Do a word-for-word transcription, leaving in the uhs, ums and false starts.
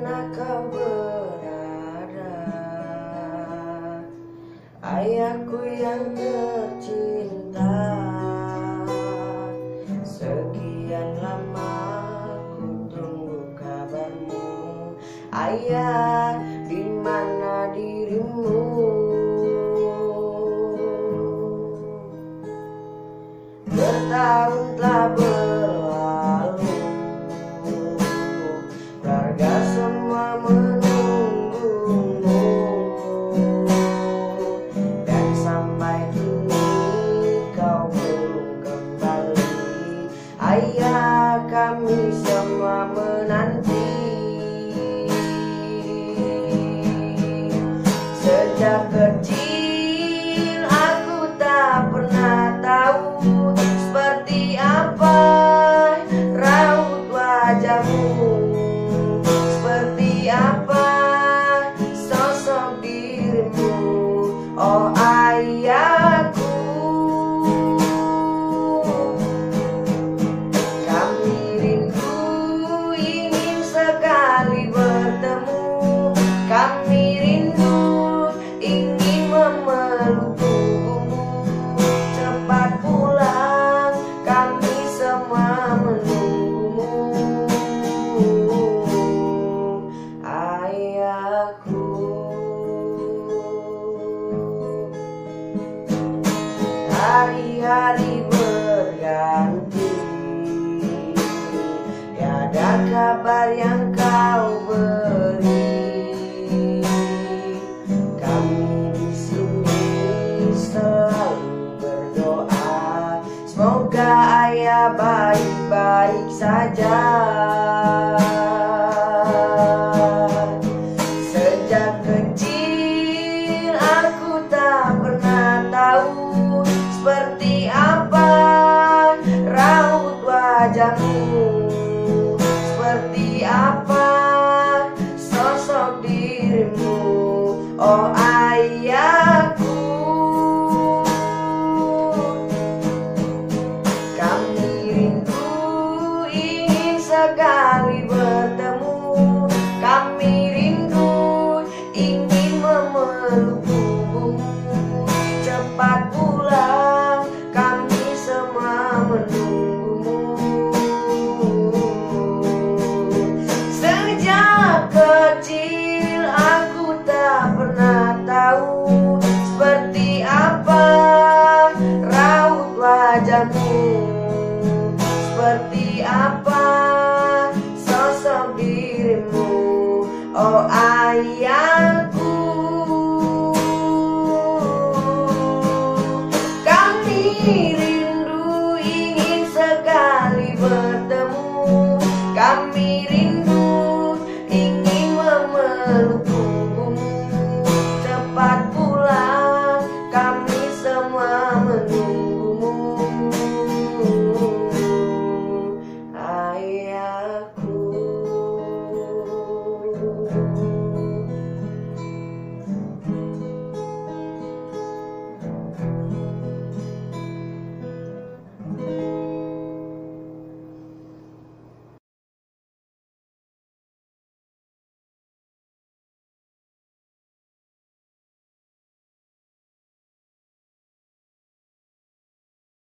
mana kau berada, ayahku yang tercinta. Sekian lama ku tunggu kabarmu, ayah, di mana dirimu? Bertahun telah berlalu, keluarga semua menunggumu, dan sampai kini kau belum kembali. Ayah, kami semua menanti. Sejak kecil aku tak pernah tahu seperti apa raut wajahmu, seperti apa sosok dirimu, oh ayahku. Kami rindu ingin sekali bertemu, kami rindu ingin memeluk tubuhmu. Cepat pulang, kami semua menunggumu, ayahku. Hari-hari berganti, tiada kabar yang kau beri. Kami di sini selalu berdoa, semoga ayah baik-baik saja. Sejak kecil aku tak pernah tahu seperti apa raut wajahmu, seperti apa sosok dirimu, oh ayahku. Kami rindu ingin sekali bertemu, kami rindu ingin memeluk tubuhmu. Cepat pulang, kami semua menunggumu. Sejak kecil aku tak pernah tahu seperti apa raut wajahmu, seperti apa sosok dirimu, oh ayahku. Kami rindu ingin sekali bertemu, kami rindu